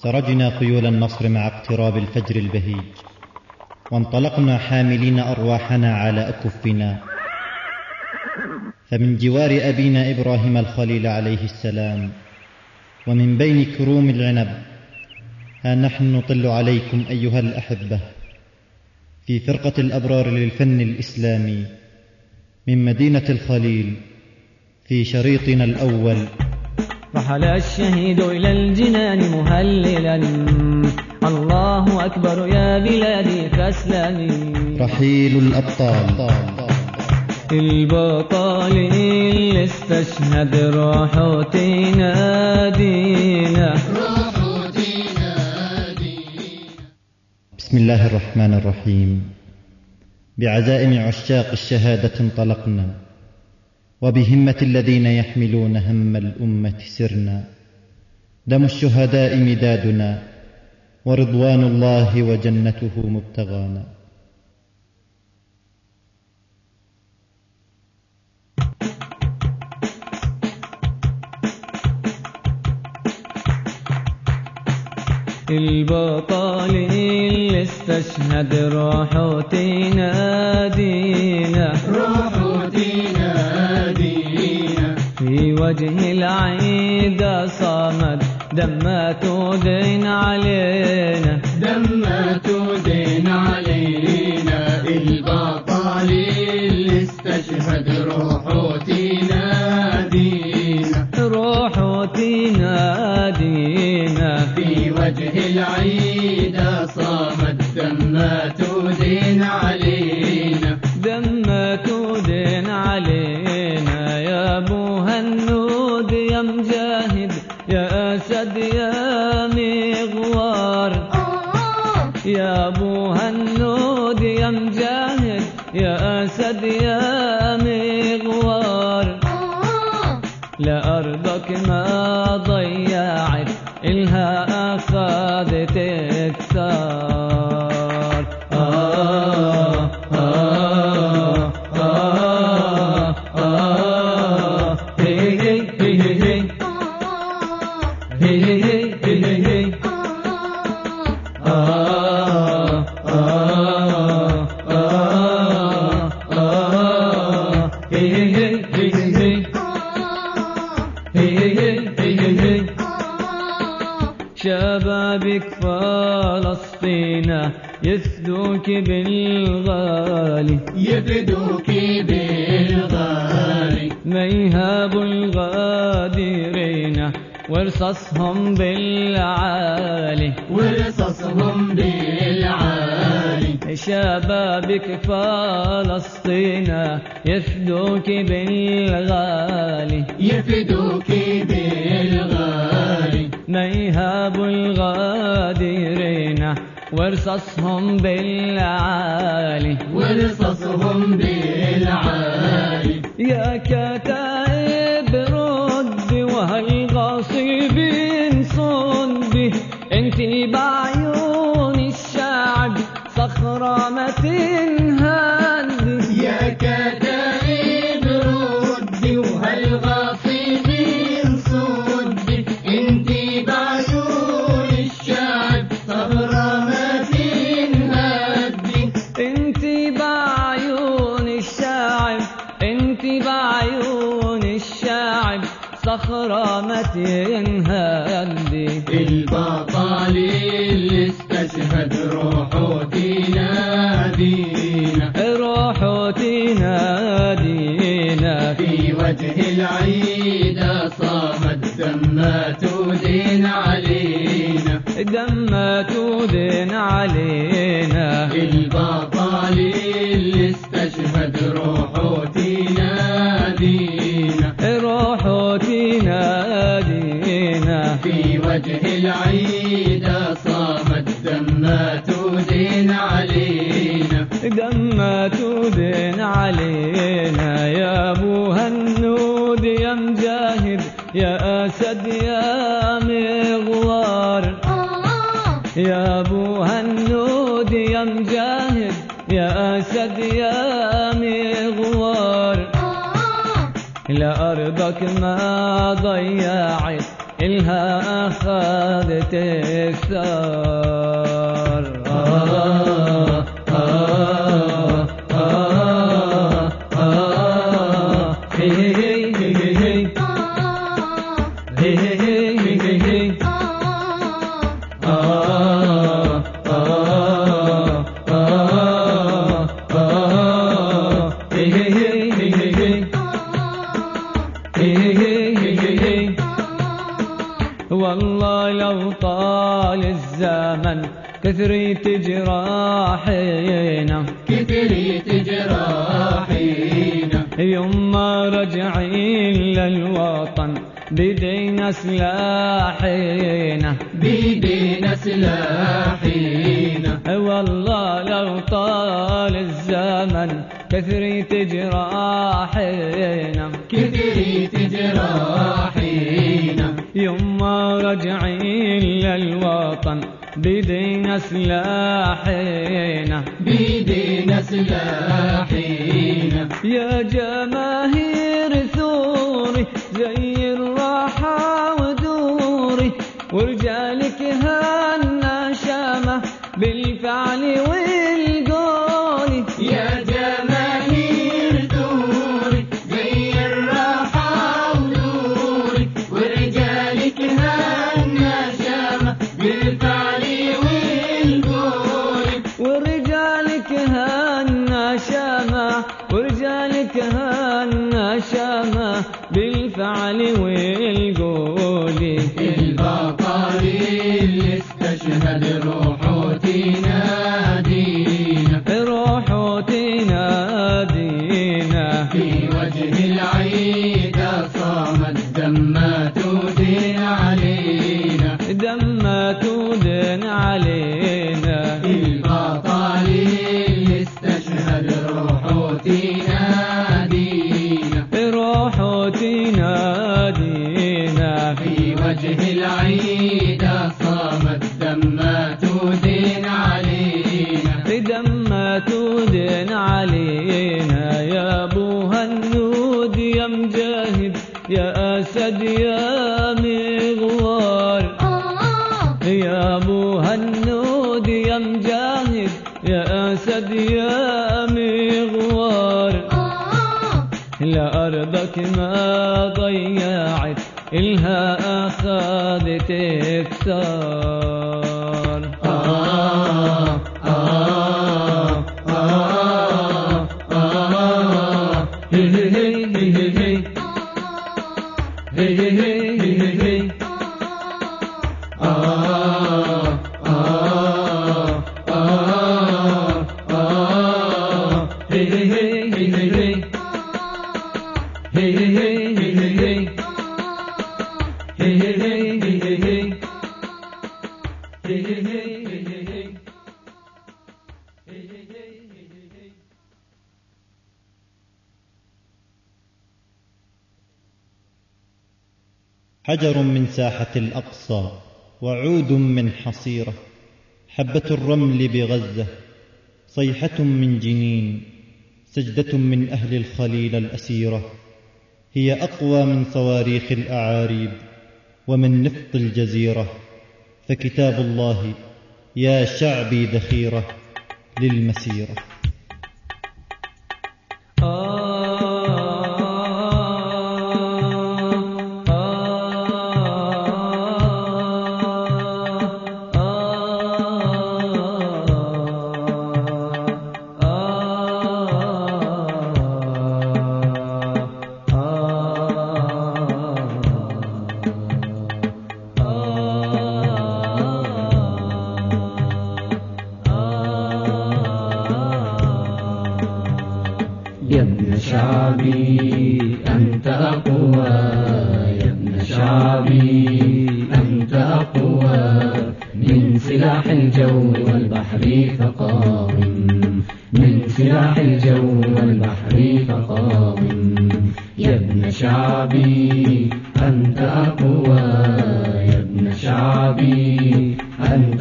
سرجنا خيول النصر مع اقتراب الفجر البهيج، وانطلقنا حاملين أرواحنا على أكفنا، فمن جوار أبينا إبراهيم الخليل عليه السلام، ومن بين كروم العنب، ها نحن نطل عليكم أيها الأحبة في فرقة الأبرار للفن الإسلامي من مدينة الخليل في شريطنا الأول. رحل الشهيد إلى الجنان مهللا، الله أكبر يا بلادي فاسلمي. رحيل الأبطال، البطل اللي استشهد روحه تنادينا. بسم الله الرحمن الرحيم. بعزائم عشاق الشهادة انطلقنا، وبهمة الذين يحملون هم الأمة سرنا. دم الشهداء مدادنا، ورضوان الله وجنته مبتغانا. البطل اللي استشهد روحه تنادينا، روحه تنادينا. في وجه العيد صمد دمته دين علينا، دمته دين علينا. البطل اللي استشهد روحه تنادينا، روحه تنادينا. في وجه العيد صامت دمته دين علينا، دمته دين علينا. يا ابو هنود يا مجاهد يا اسد يا مغوار، يا ابو هنود يا مجاهد يا اسد يا مغوار. لأرضك ما ضيعت إلها أخذت الثار. هي هي هي هي هي هي هي. شبابك فلسطين يفدوك بالغالي، يفدوك بالغالي. ما يهابوا الغادرين ورصصهم بالعالي، ورصصهم بالعالي. شبابك فلسطين يفدوك بالغالي، يفدوك بالغالي. ما يهابوا الغادرين ورصصهم بالعالي، ورصصهم بالعالي. يا كتائب رد وهالغاصبين صد، انتي بعيون الشعب صخرة ما تنهد. يا كتائب رد وهالغاصبين صد، انتي بعيون الشعب صخرة ما تنهد. انتي بعيون الشعب، انتي بعيون الشعب صخرة ما تنهد. البطل اللي استشهد روحه تنادينا، روحه تنادينا. في وجه العيد صامت دمته دين علينا، دمته دين علينا. البطل اللي استشهد روحه تنادينا، روحه تنادينا. في وجه العيد صامت دمته دين علينا، دمته دين علينا. يا ابو هنود يا مجاهد يا اسد يا مغوار، يا ابو هنود يا مجاهد يا اسد يا مغوار. لأرضك ما ضيعت إلها أخذت الثار. والله لو طال الزمن كثرت جراحينا، كثرت جراحينا، يوم ما رجعين للوطن بدينا سلاحينا، بيدينا سلاحينا. والله لو طال الزمن كثرت جراحينا، كثرت جراحينا، يوم ما رجعين للوطن بدينا سلاحينا، بيدينا سلاحينا. يا جماهير ثوري زي الراحة ودوري، ورجالك هنا شامة بالفعل والقول. يا جماهير ثوري زي الراحة ودوري، ورجالك هنا شامة بالفعل والقول. ورجالك هنا شامة، ورجالك هنا شامة بالفعل والقول. البطل اللي استشهد روحه تنادينا، روحه تنادينا، في وجه العيد صامت دمات ودين علينا، دمات ودين علينا. البطل اللي استشهد روحه تنادينا، روحه تنادينا، في وجه العيد صامت دمات ودين علينا، دمات ودين علينا. يا ابو هنود يا مجاهد يا اسد يا مغوار، يا ابو هنود يا مجاهد يا اسد يا مغوار. لأرضك ما ضيعت إلها أخذت الثار. حجر من ساحة الأقصى وعود من حصيرة، حبة الرمل بغزة، صيحة من جنين، سجدة من أهل الخليل الأسيرة. هي أقوى من صواريخ الأعاريب ومن نفط الجزيرة، فكتاب الله يا شعبي ذخيرة للمسيرة. يا ابن شعبي أنت أقوى، يا ابن شعبي أنت أقوى، من سلاح الجو والبحر فقاوم، من سلاح الجو والبحر فقاوم. يا ابن شعبي أنت أقوى، يا ابن شعبي أنت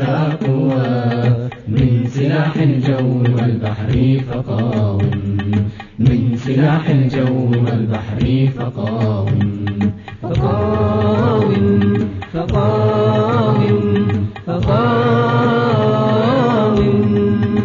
أقوى، من سلاح الجو والبحر فقاوم، من سلاح الجو والبحر فقاوم فقاوم فقاوم فقاوم.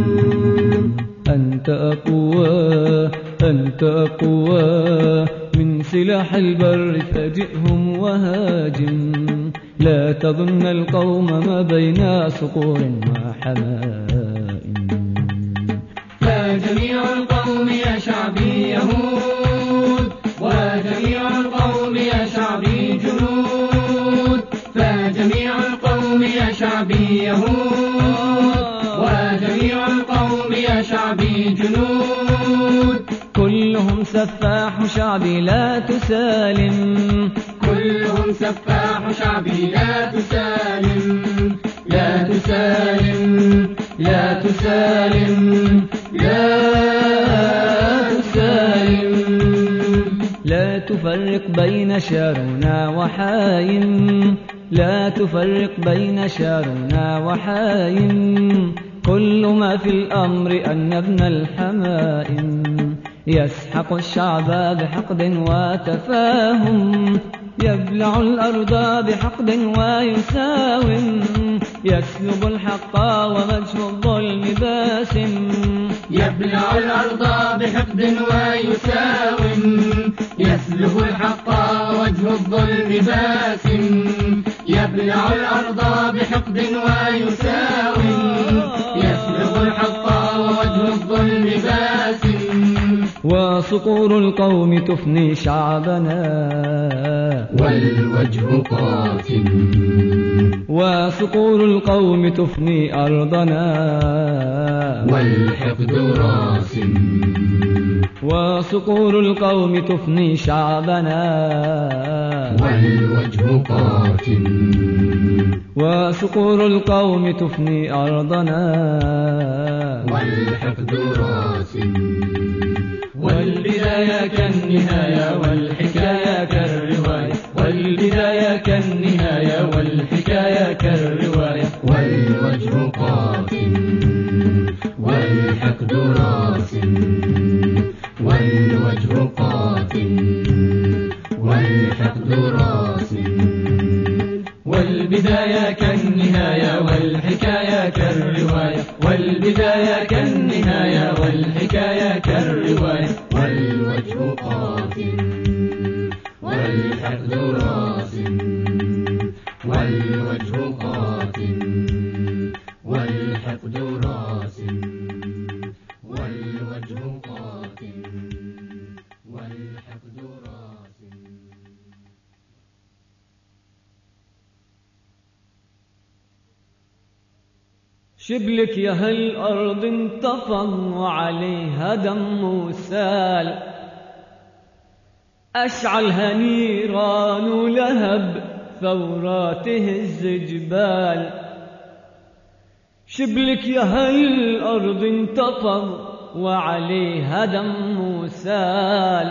أنت أقوى أنت أقوى من سلاح البر، فاجئهم وهاجم. لا تظن القوم ما بين صقور وحمائم. فجميع القوم يا شعبي يهود، وجميع القوم يا شعبي جنود. فجميع القوم يا شعبي يهود، وجميع القوم يا شعبي جنود. كلهم سفاح شعبي لا تسالم، كلهم سفاح شعبي لا تسالم. لا تسالم لا تسالم لا تسالم. لا تفرق بين شارنا وحايم، لا تفرق بين شارنا وحايم. كل ما في الأمر أن ابن الحمائم يسحق الشعب بحقد وتفاهم، يبلع الأرض بحقد ويساوم، يسلب الحق ووجه الظلم باسم. يبلع الأرض بحقد ويساوم، يسلب الحق ووجه الظلم باسم. يبلع الأرض بحقد ويساوم، يسلب الحق ووجه الظلم باسم. وصقور القوم تفني شعبنا والوجه قاتم. وصقور القوم تفني أرضنا والحقد راسم. وصقور القوم تفني شعبنا والوجه قاتم. وصقور القوم تفني أرضنا والحقد راسم. والبداية كالنهاية والحكاية كالرواية، والبداية كالنهاية والحكاية كالرواية. والوجه قاتم والحقد راسم. والوجه قاتم والحقد راسم. والبداية كالنهاية والحكاية كالرواية، والبداية كالنهاية والحكاية كالرواية. والوجه قاتم والحقد راسم. والوجه قاتم والحقد راسم. والوجه قاتم والحقد راسم. شبلك يا هالأرض انتفض وعليها دم وسال، أشعلها نيران ولهب ثوراته الزجبال. شبلك يا هالأرض انتفض وعليها دم وسال،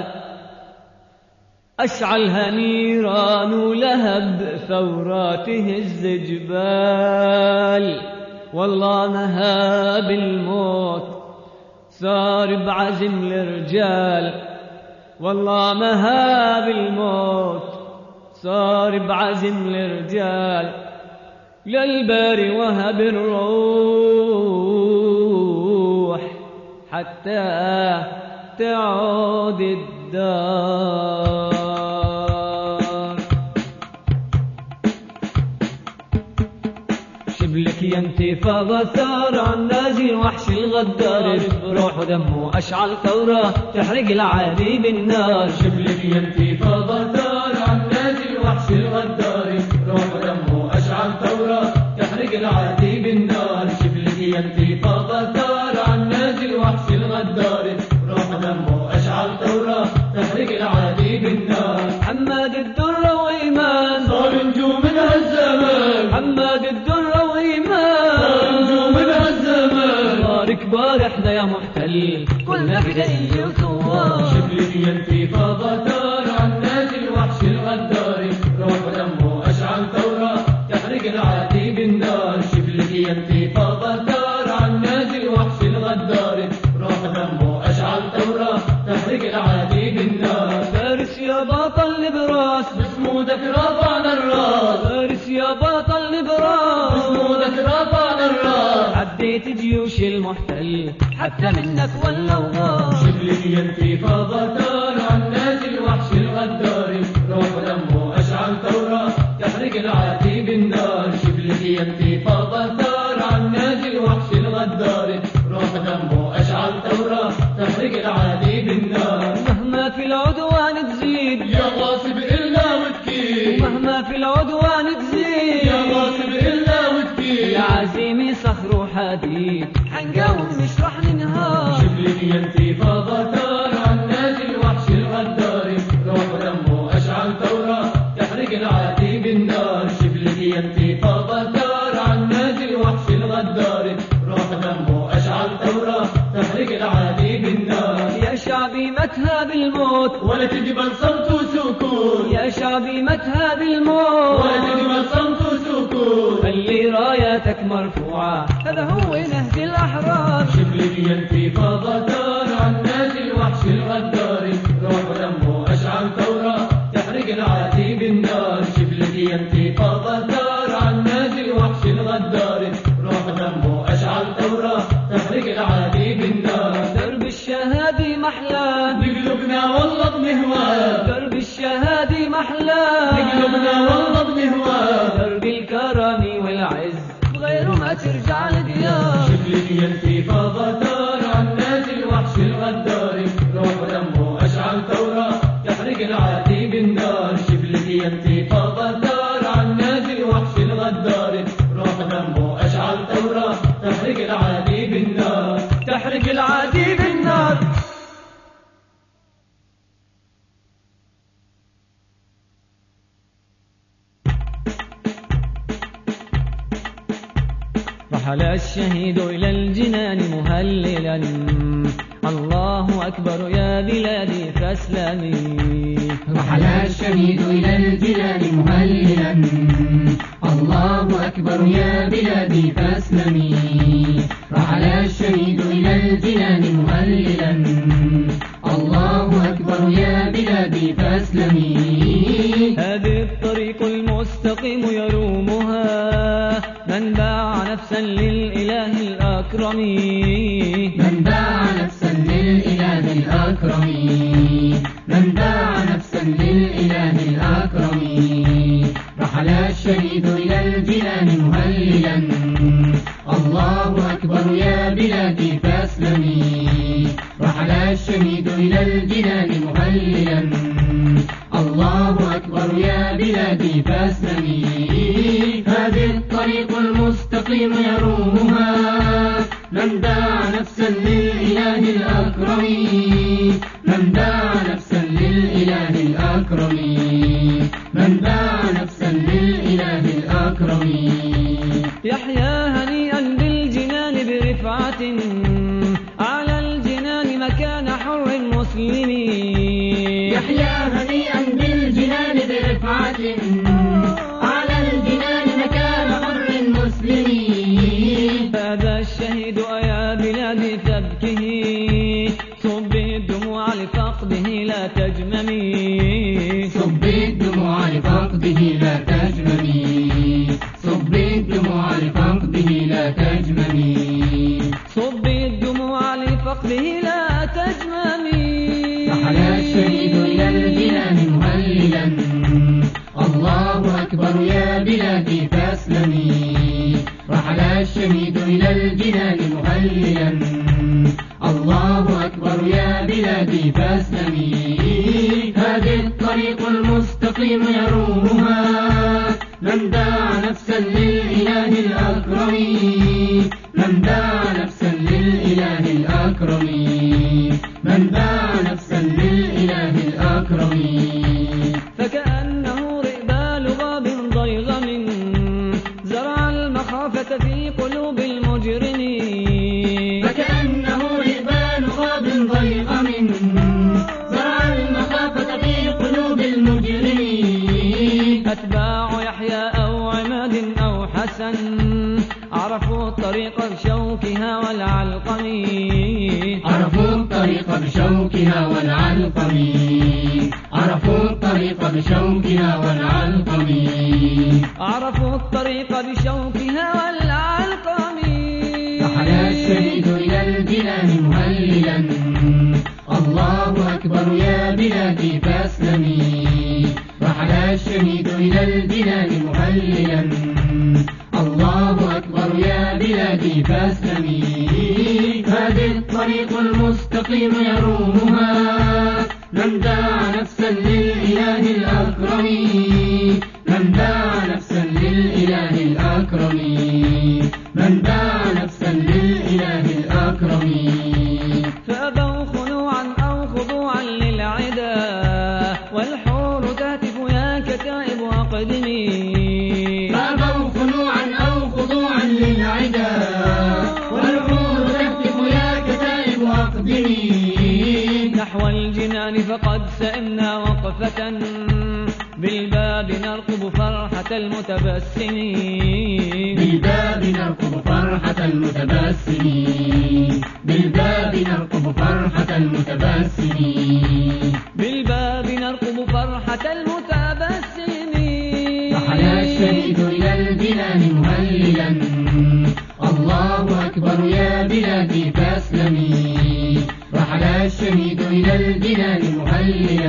أشعلها نيران ولهب ثوراته الزجبال. والله نهاب الموت صار بعزم الرجال، والله نهاب الموت صار بعزم الرجال. للباري وهب الروح حتى تعود الدار. شبلك يا انتفاضة ثار عن نازي وحش الغدار، بروح ودمه أشعل ثورة تحرق العادي بالنار. شبلك يا انتفاضة ثار عن نازي وحش الغدار، بروح ودمه أشعل ثورة تحرق العادي بالنار. شبلك يا انتفاضة ثار عن نازي وحش الغدار، بروح ودمه أشعل ثورة تحرق العادي بالنار. حماد الدرة وإيمان صار نجوم من هالزمان، حماد الدرة وإيمان صار نجوم من هالزمان. صار كبار احنا يا محتل كلنا فدائي وثوار. شبلك يا انتفاضة ثار عن نازي وحش الغدار، روح ودمه أشعل ثورة تحرق العادي بالنار. شبلك يا انتفاضة ثار عن نازي وحش الغدار، روح ودمه أشعل ثورة تحرق العادي يا بطل البراق بجنودك رفعنا الراس عديت جيوش المحتل حتى منك ولوا غار شبلية انتفاضة ثار عالنازي الوحش الغدار روح دمه أشعل ثورة تحرق العادي بالنار شبلية انتفاضة ثار عالنازي الوحش الغدار روح دمه أشعل ثورة تحرق العادي بالنار مهما في العدوان تزيد يا غاصب إلا وتكيد مهما في العدوان تزيد يا غاصب إلا وتكيد يا عزيمي صخر وحديد حنقاوم مش رح ننهار شبلية انتفاضة ثار عالنازي الوحش الغدار روح دمه أشعل ثورة تحرق العادي بالنار شبلية انتفاضة ثار عالنازي الوحش الغدار روح دمه أشعل ثورة تحرق العادي بالنار يا شعبي ما تهاب الموت ولا تقبل صمت وسكوت يا شعبي ما تهاب الموت ولا تقبل صمت وسكوت خلي راياتك مرفوعة هذا هو نهج الأحرار شبلية انتفاضة ثار عالنازي الوحش الغدار روح دمه أشعل ثورة تحرق العادي بالنار شبلية انتفاضة ثار عالنازي الوحش الغدار روح دمه أشعل ثورة تحرق العادي بالنار درب الشهادة محلاه بقلوبنا والله بنهواه درب الشهادة محلاه بقلوبنا والله بنهواه درب الكرم والعز بغيره ما ترجع لديار شبلية انتفاضة ثار عالنازي الوحش الغدار روح دمه أشعل ثورة تحرق العادي بالنار شبلية انتفاضة ثار عالنازي الوحش الغدار روح دمه أشعل ثورة تحرق العادي بالنار تحرق العادي بالنار رحل الشهيد إلى الجنان مهللا الله أكبر يا بلادي فاسلمي رحل الشهيد إلى الجنان مهللا الله أكبر يا بلادي فاسلمي رحل الشهيد إلى الجنان مهللا الله أكبر يا بلادي فاسلمي هذه الطريق المستقيم يرومها من باع نفسا للإله الأكرم من باع نفسا للإله الأكرم من باع نفسا للإله الأكرم رحل الشهيد إلى الجنان مهللا الله أكبر يا بلادي فاسلمي رحل الشهيد إلى الجنان مهللا الله أكبر يا بلادي فاسلمي هذه الطريق المستقيم يرومها من باع نفسا للإله الأكرم من باع نفسا للإله الأكرم من باع نفسا للإله الأكرم يحيا هنيئا بالجنان برفعة على الجنان مكان حر مسلم يحيا هنيئا بالجنان برفعة على الجنان مكان حر مسلم هذا الشهيد أيا بلادي فابكه صبي الدموع لفقده لا تجممي صبي الدموع لفقده لا تجممي صبي الدموع لفقده لا تجممي صبي الدموع لفقده لا تجممي رحل الشهيد إلى الجنان مهللا الله أكبر يا بلادي فاسلمي رحل الشهيد إلى الجنان مهللا الله أكبر يا بلادي فاسلمي هذه الطريق المستقيم يرومها من باع نفسا للإله الأكرم من باع نفسا للإله الأكرم من باع نفسا للإله الأكرم فكأنه رئبال غاب ضيغم زرع المخافة في قلوب المجرمين فكأنه رئبال غاب ضيغم زرع المخافة في قلوب المجرمين أتباع يحيى أو عماد أو حسن عرفوا الطريق بشوكها والعلقم، عرفوا الطريق بشوكها والعلقم، عرفوا الطريق بشوكها والعلقم، عرفوا الطريق بشوكها والعلقم. رحل الشهيد إلى الجنان مهللا، الله أكبر يا بلادي فاسلمي. رحل الشهيد إلى الجنان مهللا، الله أكبر يا بلادي فاسلمي. هذه الطريق المستقيم يرومها من باع نفسا للإله الأكرم، من باع نفسا للإله الأكرم، من باع نفسا للإله الأكرم. فأبوا خنوعا أو خضوعا للعدا، والحور تهتف يا كتائب أقدمي. فأبوا خنوعا أو خضوعا للعدا، والحور تهتف يا كتائب أقدمي. نحو الجنان فقد سئمنا وقفة، بالباب نرقب فرحة المتبسمين، بالباب نرقب فرحة المتبسمين، بالباب نرقب فرحة المتبسمين، بالباب نرقب فرحة المتبسمين. رحل الشهيد إلى الجنان مهللا، الله أكبر يا بلادي فاسلمي. رحل الشهيد إلى الجنان مهللا،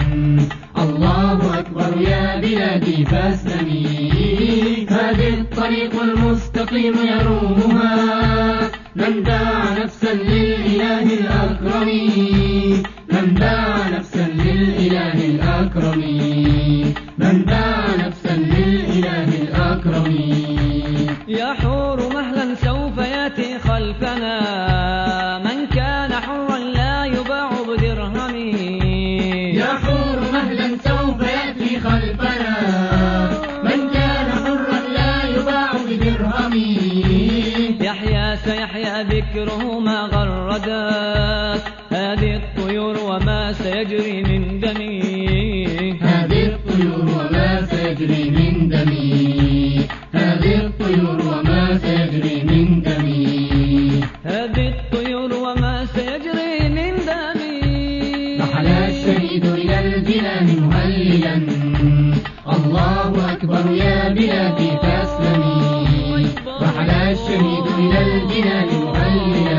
الله أكبر يا بلادي فاسلمي. هذه الطريق المستقيم يرومها من باع نفسا للإله الأكرم، من باع نفسا للإله الأكرم، من باع نفسا للإله الأكرم. يا حور مهلا سوف يأتي خلفنا، من كان حرا لا يباع بدرهم. يا حور مهلا سوف يأتي خلفنا، من كان حرا لا يباع بدرهم. يحيى سيحيى ذكره ما غردت هذه الطيور وما سيجري من دمي، هذه الطيور وما سيجري من دمي، هذه الطيور وما سيجري من دمي، هذه الطيور وما سيجري من دمي. رحل الشهيد إلى الجنان مهللا، الله أكبر يا بلادي فاسلمي. رحل الشهيد إلى الجنان مهللا،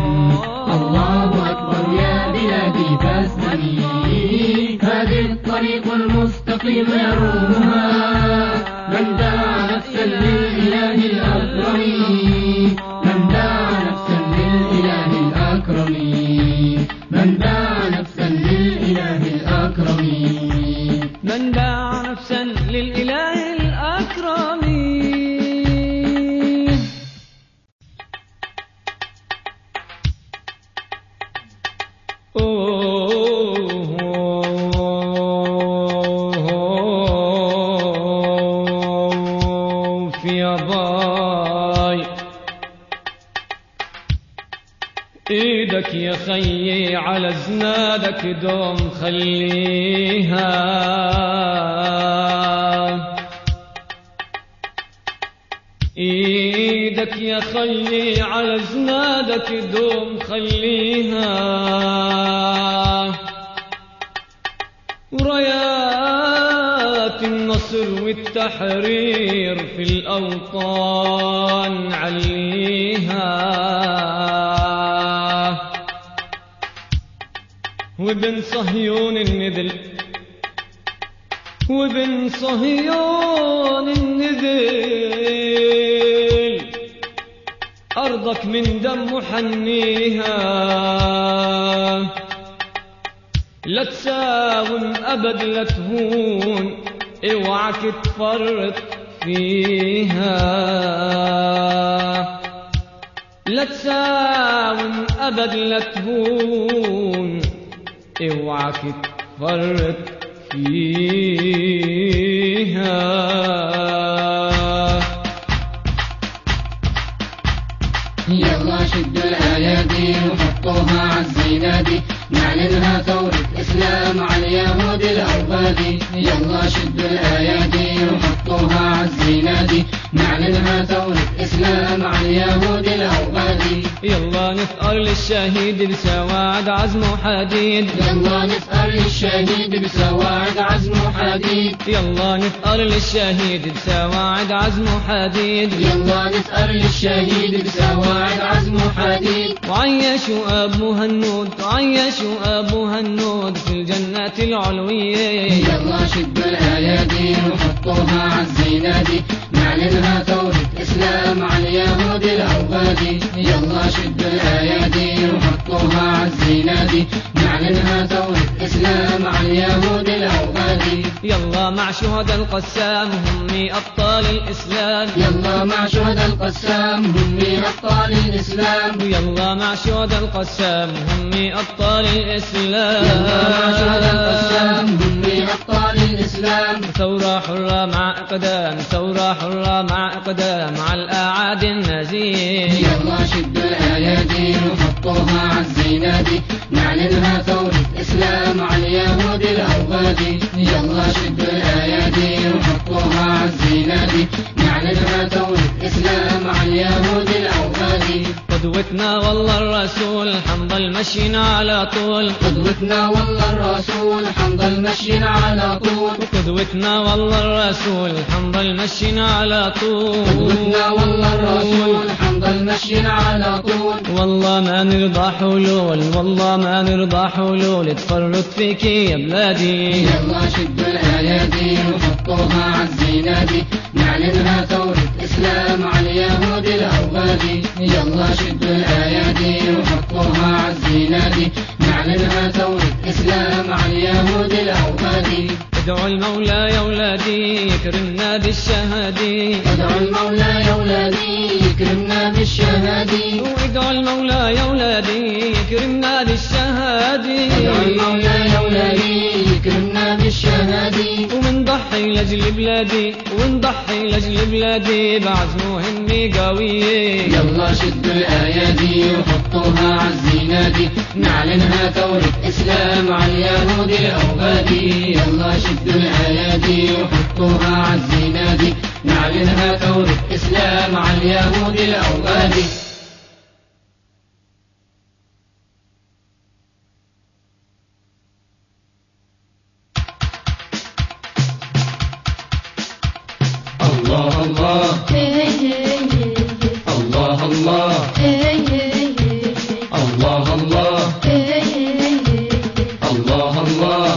الله أكبر يا بلادي فاسلمي. هذه الطريق المستقيم يرومها من باع نفسا للإله الأكرم، من باع نفسا للإله الأكرم، من باع نفسا للإله الأكرم، من باع نفسا للإله الأكرم. يا باي ايدك يا خيي على زنادك دوم خليها، ايدك يا خيي على زنادك دوم خليها، ورايات النصر والتحرير في الأوطان عليها، وابن صهيون النذل، وابن صهيون النذل أرضك من دم حنيها، لا تساوم أبد لا تهون اوعك تفرط فيها، لا تساوم أبد لا تهون اوعك تفرط فيها. يلا شدوا الأيادي وحطوها عالزينادي، نعلنها ثورة إسلام على اليهود الأربادي. يلا شدوا الأيادي وحطوها عالزينادي، نعلنها ثورة إسلام نثأر للشهيد بسواعد عزم وحديد، يلا نثأر للشهيد بسواعد عزم وحديد، يلا نثأر للشهيد بسواعد عزم وحديد، يلا نثأر للشهيد بسواعد عزم وحديد. وعيشوا أبو هنود، وعيشوا أبو هنود في الجنات العلوية. يلا شدوا الأيادي وحطوها عالزينادي، نعلنها ثورة إسلام على اليهود الأوغادي. يلا شدوا الأيادي وحطوها عالزينادي، نعلنها ثورة إسلام على اليهود الأوغادي. يلا مع شهداء القسام هم أبطال الإسلام، يلا مع شهداء القسام هم أبطال الإسلام، يلا مع شهداء القسام هم أبطال الإسلام، يلا مع شهداء القسام هم أبطال الإسلام. ثورة حرة مع إقدام، ثورة حرة مع إقدام على الأعادي النازين. يلا شدوا الأيادي وحطوها عالزينادي، نعلنها ثورة إسلام على اليهود الأوغادي. يلا شدوا الأيادي وحطوها عالزينادي، نعلنها ثورة إسلام على اليهود الأوغادي. قدوتنا والله الرسول حنضل مشينا على طول، قدوتنا والله الرسول حنضل مشينا على طول، قدوتنا والله الرسول حنضل مشينا على طول، قدوتنا والله الرسول حنضل مشينا على طول. والله ما نرضى حلول، والله ما نرضى حلول تفرط فيك يا بلادي. يلا شدوا الأيادي وحطوها عالزينادي، نعلنها ثورة إسلام على اليهود الأوغادي. يلا شدوا الأيادي وحطوها عالزينادي، نعلنها ثورة إسلام على اليهود الأوغادي. ادعوا المولى يا ولادي يكرمنا بالشهادي، ادعوا المولى يا ولادي يكرمنا بالشهادي، وادعوا المولى يا ولادي يكرمنا بالشهادي، ادعوا المولى يا ولادي يكرمنا بالشهادي. ومنضحي لأجل بلادي، ونضحي لأجل بلادي بعزم وهمة قوية. يلا شدوا الأيادي وحطوها عالزينادي، نعلنها ثورة إسلام على اليهود الأوغادي. يلا شدوا الأيادي وحطوها عالزينادي، نعلنها ثورة إسلام على اليهود الأوغادي. الله الله الله الله الله الله الله.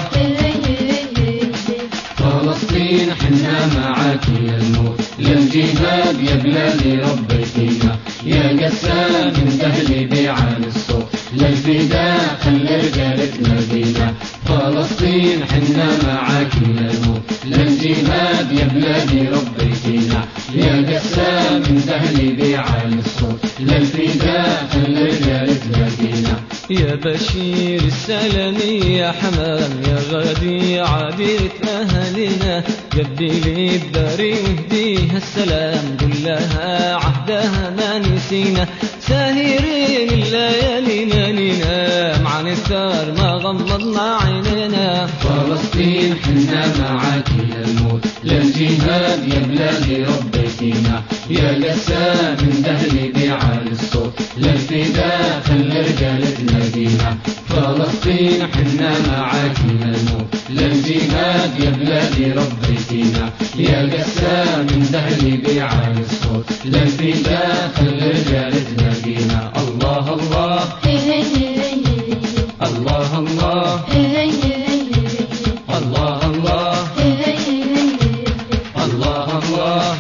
فلسطين حنا معاك يا الموت للجهاد يا بلادي ربيتينا، يا قسام انتهلي بعن الصوت للفداء خلي رجالك نادينا. فلسطين حنا معاك يا الموت للجهاد يا بلادي ربيتينا، يا قسام انتهلي بعن الصوت للفداء خلي رجالك نادينا. يا بشير السلام يا حمام يا غادي عبيرة أهلنا، جدي لي الداري واهديها السلام، قل لها عهدها ما نسينا. ساهرين الليالينا ننام عن الثار ما غمضنا عينينا. فلسطين حنا معاك يا الموت للجهاد يا بلادي ربيتينا، يا قسام اندهلي بعالي الصوت للفداء خلي رجالك نادينا. فلسطين حنا معاك يا الموت للجهاد يا بلادي ربيتينا، يا قسام اندهلي بعالي الصوت للفداء خلي رجالك نادينا. الله الله الله الله الله الله الله.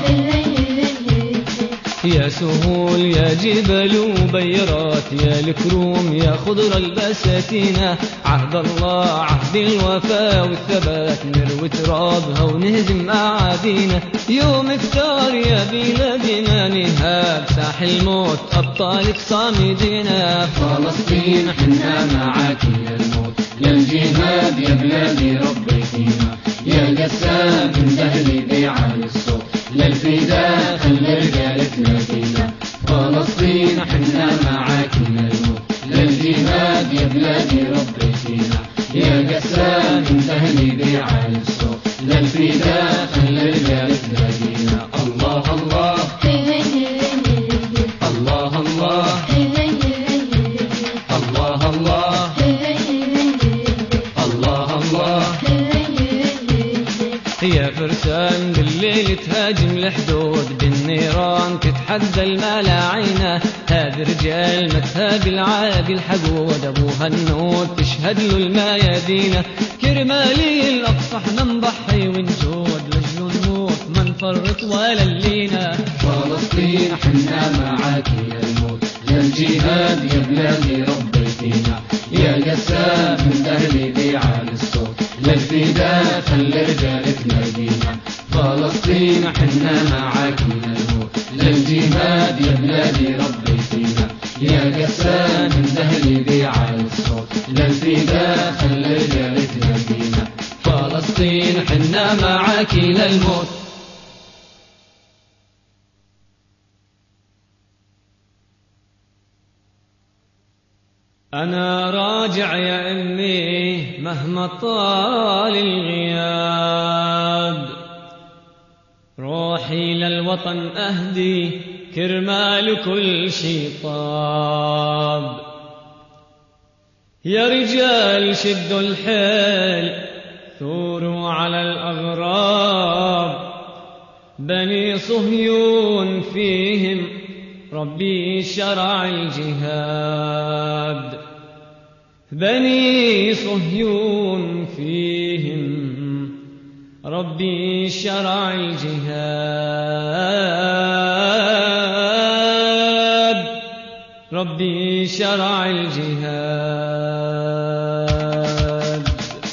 يا سهول يا جبل بيرات يا الكروم يا خضر البساتين، عهد الله عهد الوفاء والثبات نروي ترابها ونهزم أعادينا. يوم اختار يا بلادنا نهاب ساح الموت أبطالك صامدين. فلسطين حنا معاك يا الموت للجهاد يا بلادي ربيتينا، يا قسام اندهلي بعالي الصوت للفداء خلي رجالك نادينا. فلسطين حنا معاك يا الموت للجهاد يا بلادي ربيتينا، يا قسام اندهلي بعالي الصوت للفداء خلي رجالك نادينا. الله الله الله الله الحدود بالنيران تتحدى الملاعينة. هذه رجال مذهب العاقل حقود أبوها النود تشهد له الميادينة. كرمالي الأقصى احنا نضحي ونجود لجل نموت ما نفرط ولا نلينا. فلسطين حنا معاك يا الموت يا الجهاد يا بلادي ربيتينا. يا قسام من أهلي بيعان الصوت للفداء خلي رجالك نادينا. فلسطين حنا معاك يا الموت للجهاد يا بلادي ربيتينا. يا قسام من أهلي بيعان الصوت للفداء خلي رجالك نادينا. فلسطين حنا معاك للموت. أنا راجع يا أمي مهما طال الغياب. روحي للوطن أهدي كرمال كل شي طاب. يا رجال شدوا الحيل ثوروا على الأغراب. بني صهيون فيهم ربي شرع الجهاد. بني صهيون فيهم ربي شرع الجهاد. ربي شرع الجهاد.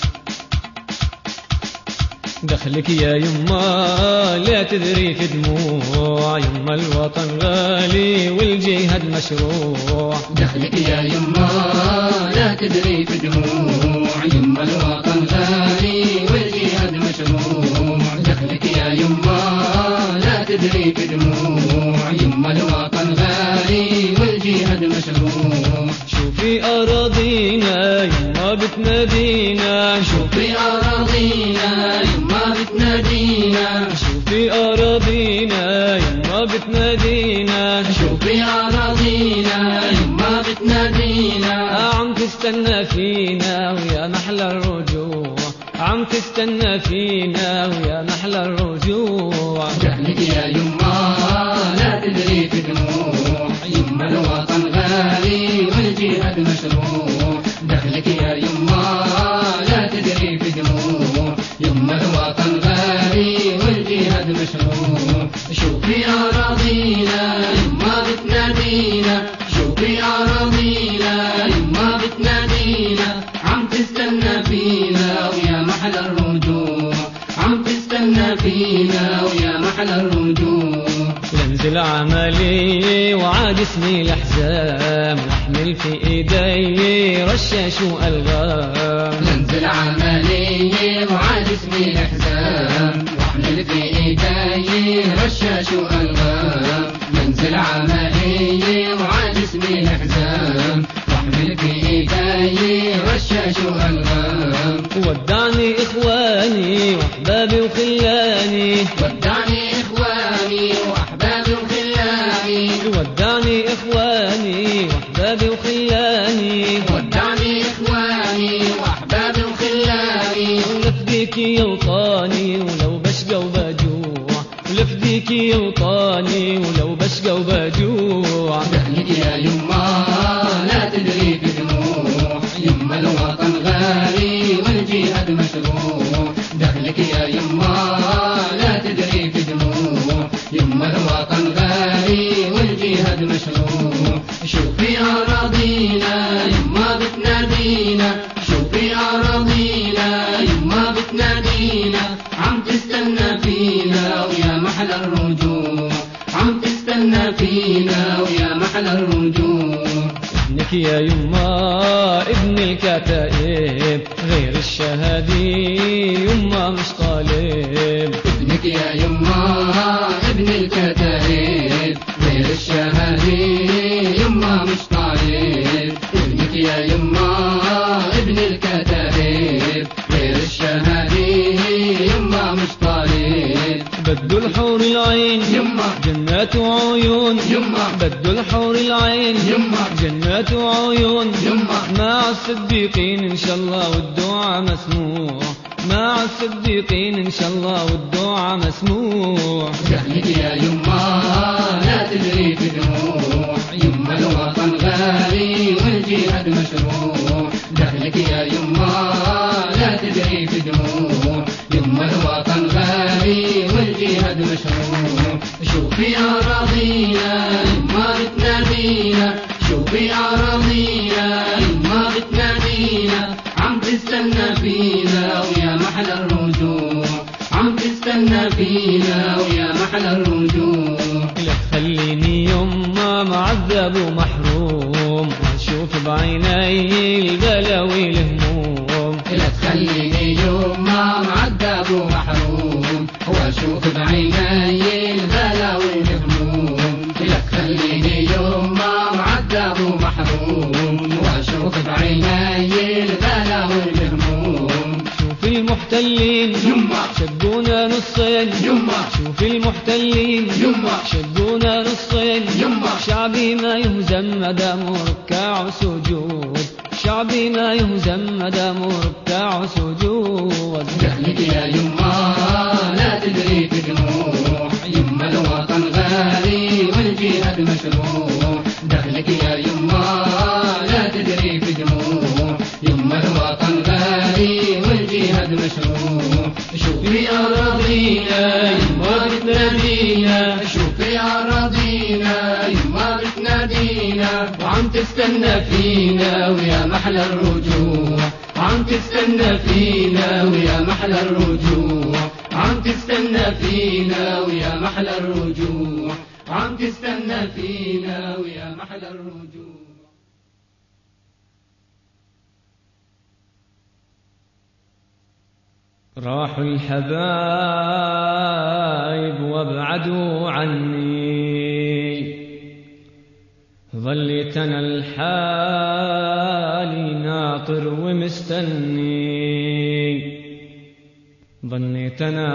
دخلك يا يما لا تدري في دموع. يما الوطن غالي والجهاد مشروع. دخلك يا يما لا تدري في دموع. يما الوطن غالي والجهاد مشروع. دخلك يا يما لا تدري في دموع. يما الوطن غالي والجهاد مشروع. شوفي أراضينا يما بتنادينا. شوفي أراضينا يما بتنادينا. شوفي أراضينا يما بتنادينا. شوفي أراضينا يما بتنادينا. عم تستنى فينا ويا محلى الرجوع. عم تستنى فينا ويا محلى الرجوع. دخلك يا يما لا تدري في دموع. يما الوطن غالي والجهاد مشروع. دخلك يا يما لا تدري في دموع. يما الوطن غالي والجهاد مشروع. شوفي أراضينا يما بتنادينا. شوفي أراضينا يما بتنادينا. عم تستنى فينا ويا محلى الرجوع. عم تستنى فينا ويا محلى الرجوع. لنزل عملي وعاد اسمي الحزام. واحمل في ايدي رشاش والغام. لنزل عملي وعاد اسمي الحزام. واحمل في ايدي رشاش والغام. لنزل عملي وعاد اسمي الحزام. واحمل في ايدي رشاش والغام. ودعني اخواني واحبابي وخلاني. ودعني اخواني واحبابي وخلاني. ودعني اخواني واحبابي وخلاني. ودعني اخواني واحبابي وخلاني. ولفديكي يا وطاني ولو بشقى وبجوع. ولفديكي يا وطاني ولو بشقى وبجوع. دخلك يا يما لا تدري في دموع. يما الوطن غالي والجهاد مشروع. دخلك يا يما لا تدري في دموع. يما الوطن غالي والجهاد مشروع. شوفي أراضينا يما بتنادينا. شوفي أراضينا يما بتنادينا. عم تستنى فينا ويا محلى الرجوع. عم تستنى فينا ويا محلى الرجوع. ابنك يا يما ابن الكتائب غير الشهادي يما مش طالب. ابنك يا يما ابن الكتائب غير الشهادي يما مش طالب. ابنك يا يما ابن الكتائب غير الشهادي يما مش طالب. بدو الحور العين يما جنات وعيون. يما بدو الحور العين يما جنات وعيون. يما مع الصديقين إن شاء الله والدعاء مسموع. مع الصديقين إن شاء الله والدعاء مسموع. دخلك يا يما لا تدري في دموع، يما الوطن غالي والجهاد مشروع. دخلك يا يما لا تدري في دموع، يما الوطن غالي والجهاد مشروع. شوفي أراضينا يما بتنادينا، شوفي أراضينا يما بتنادينا، عم تستنى فينا ويا محلى الرجوع، عم تستنى فينا ويا محلى الرجوع. لا تخليني يما معذب ومحروم، واشوف بعيني البلاوي الهموم. لا تخليني يما معذب ومحروم، واشوف بعيني البلاوي الهموم. لا تخليني يما معذب ومحروم، واشوف بعيني البلاوي الهموم. شوف المحتلين يما شقونا نصين، يما شوف المحتلين يما شقونا نصين. يما شعبي ما يهزم مدام ركع سجود، شعبي ما يهزم مدام ركع سجود. دخلك يا يما لا تدري في دموع، يما الوطن غالي والجهاد مشروع. دخلك يا يما لا تدري في دموع، يما الوطن غالي والجهاد مشروع. شوفي أراضينا يما بتنادينا، شوفي أراضينا يما بتنادينا، وعم تستنى فينا ويا محلى الرجوع، عم تستنى فينا ويا محلى الرجوع، عم تستنى فينا ويا محلى الرجوع، عم تستنى فينا ويا محلى الرجوع. راحوا الحبايب وابعدوا عني، ظليت أنا الحالي ناطر ومستني، ظنيت أنا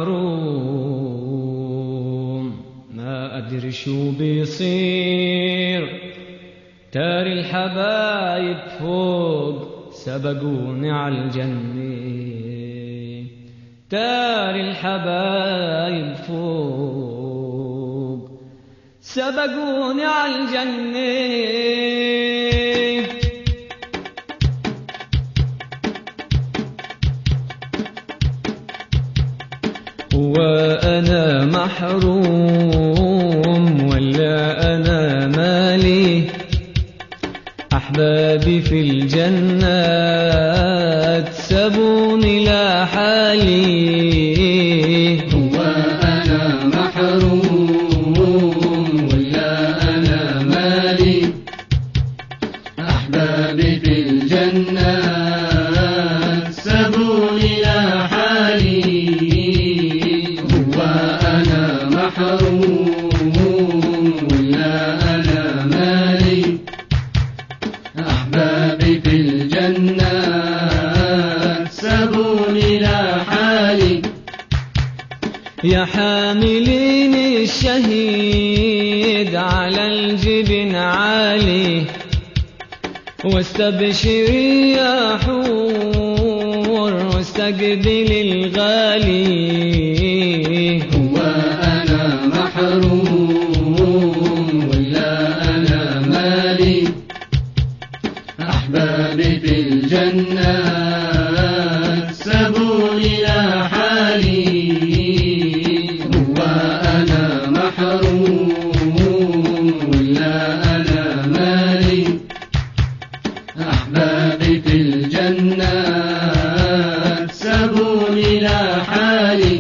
محروم ما أدري شو بيصير. تاري الحبايب فوق سبقوني عالجنة، تاري الحبايب فوق سبقوني عالجنة. وأنا محروم ولا أنا مالي، أحبابي في الجنات سبوني لحالي. وأنا محروم ولا أنا مالي، أحبابي في الجنات سبوني لحالي. وأنا محروم ولا أنا مالي، أحبابي في الجنات سبوني لحالي. يا حاملين الشهيد على الجبن عالي، واستبشري يا حور واستقبل الغالي. وأنا محروم ولا أنا مالي، أحبابي في الجنات سبوني لحالي. وأنا محروم ولا أنا مالي، أحبابي في الجنات سبوني لحالي.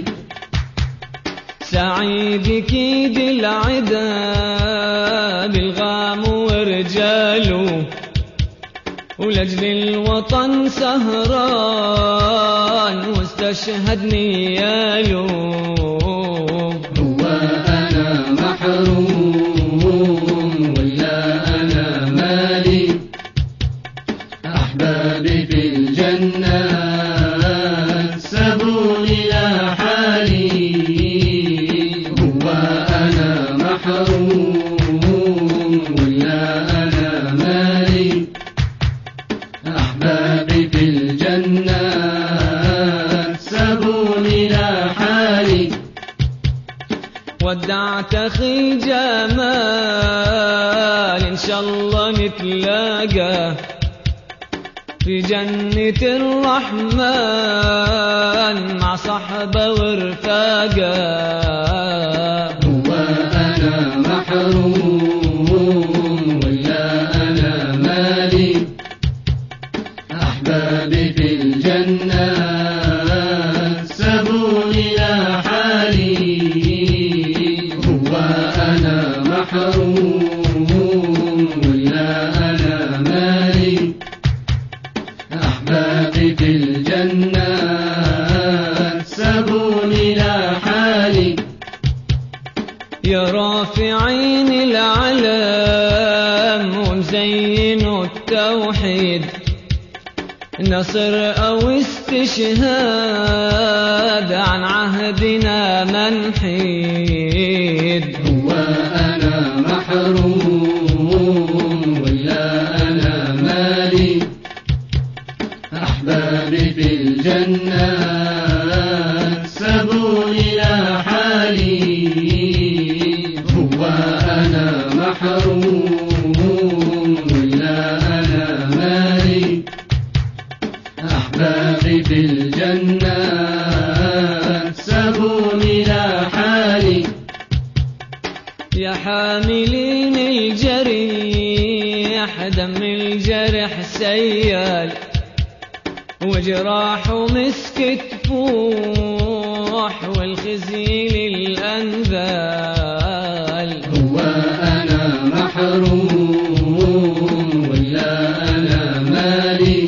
سعيد كيد العدا بالغام ورجاله، ولأجل الوطن سهران واستشهد نياله. وأنا محروم ولا أنا مالي، أحبابي في الجنات سبوني لحالي. وأنا محروم ولا أنا مالي، أحبابي في الجنات سمعت أخي جمال إن شاء الله نتلاقى في جنة الرحمن مع صحبة ورفاقة. هو أنا محروم ولا أنا مالي، أحبابي في الجنة سابوني إلى حالي. هو أنا محروم ولا أنا مالي، أحبابي في الجنة سابوني إلى حالي. يا رافعين العلم ومزينوا التوحيد، نصر أو استشهاد عن عهدنا منحيد. هو أنا محروم ولا أنا مالي، أحبابي في الجنة سابوني إلى حالي. هو أنا محروم ولا أنا مالي، أحبابي في الجنة سابوني إلى حالي. يا حاملين الجريح دم الجرح سيال، وجراح مسك تفوح والخزي للأنذال. هو أنا محروم ولا أنا مالي،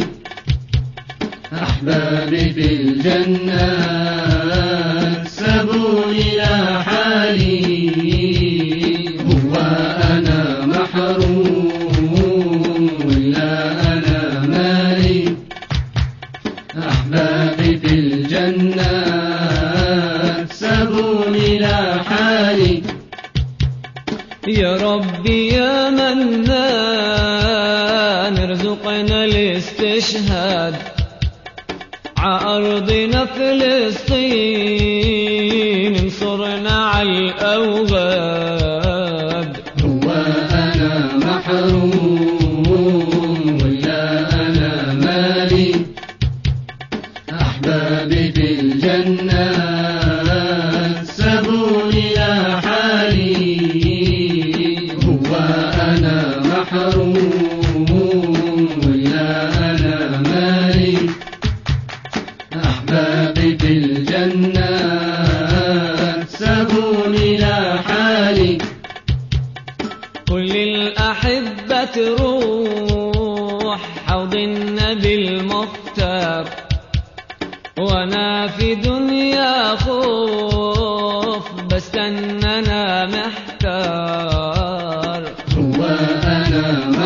أحبابي في الجنة سابوني إلى حالي. هو أنا محروم ولا أنا مالي، أحبابي في الجنة سابوني إلى حالي. يا ربي يا منان ارزقنا الاستشهاد عأرضنا فلسطين، انصرنا على الأوغاد. هو أنا محروم ولا أنا مالي، أحبابي في الجنة سابوني إلى حالي. هو أنا محروم ولا أنا مالي، أحبابي في الجنة سابوني إلى حالي. كل الأحبة روح حوض النبي المختار، وأنا في دنيا خوف بستننا محتار. هو أنا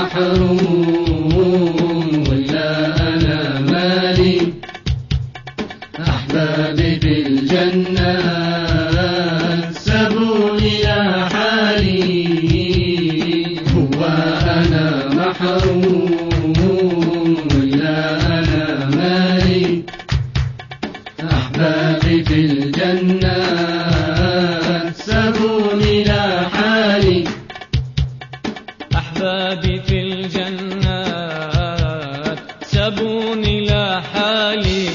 محروم ولا أنا مالي، أحبابي في الجنة سابوني إلى حالي. هو أنا محروم ولا أنا مالي، أحبابي في الجنة سابوني إلى حالي. أحبابي في الجنة سابوني إلى حالي.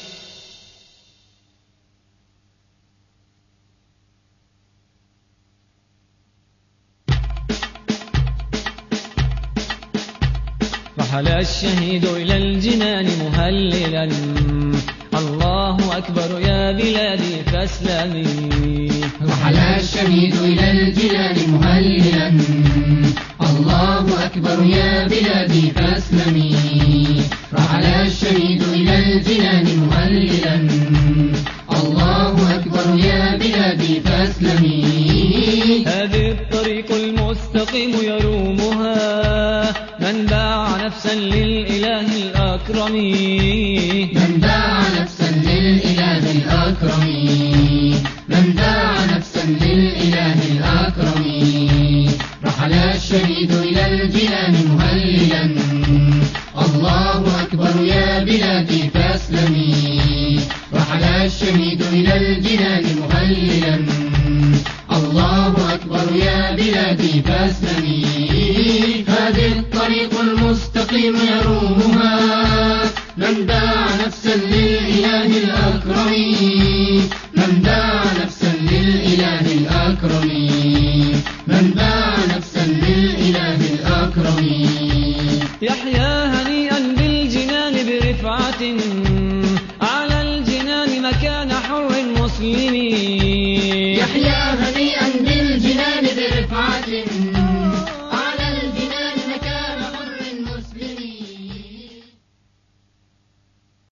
رحل الشهيد إلى الجنان مهللا، الله أكبر يا بلادي فاسلمي. رحل الشهيد إلى الجنان مهللا، الله أكبر يا بلادي فاسلمي. رحل الشهيد إلى الجنان مهللا، الله أكبر يا بلادي فاسلمي. هذه الطريق المستقيم يرومها من باع نفسا للإله الأكرم، من باع نفسا للإله الأكرم، من باع نفسا للإله الأكرم. رحل الشهيد إلى الجنان مهللا، الله أكبر يا بلادي فاسلمي. رحل الشهيد إلى الجنان مهللا، الله أكبر يا بلادي فاسلمي. هذه الطريق المستقيم يرومها من باع نفسا للإله الأكرم، من باع نفسا للإله الأكرم، من باع نفسا للإله الأكرم. يحيى